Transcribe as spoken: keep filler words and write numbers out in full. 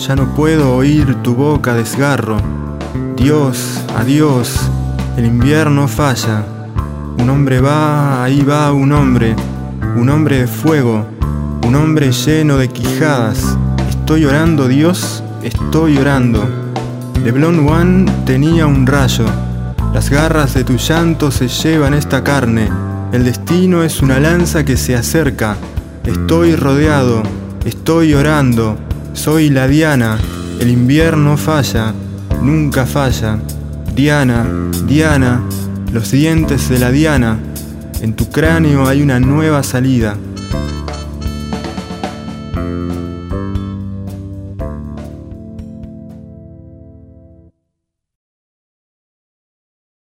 Ya no puedo oír tu boca desgarro. Dios, adiós, el invierno falla. Un hombre va, ahí va un hombre, un hombre de fuego, un hombre lleno de quijadas. Estoy orando, Dios, estoy orando. The Blonde One tenía un rayo. Las garras de tu llanto se llevan esta carne. El destino es una lanza que se acerca. Estoy rodeado, estoy orando. Soy la Diana, el invierno falla, nunca falla. Diana, Diana, los dientes de la Diana. En tu cráneo hay una nueva salida.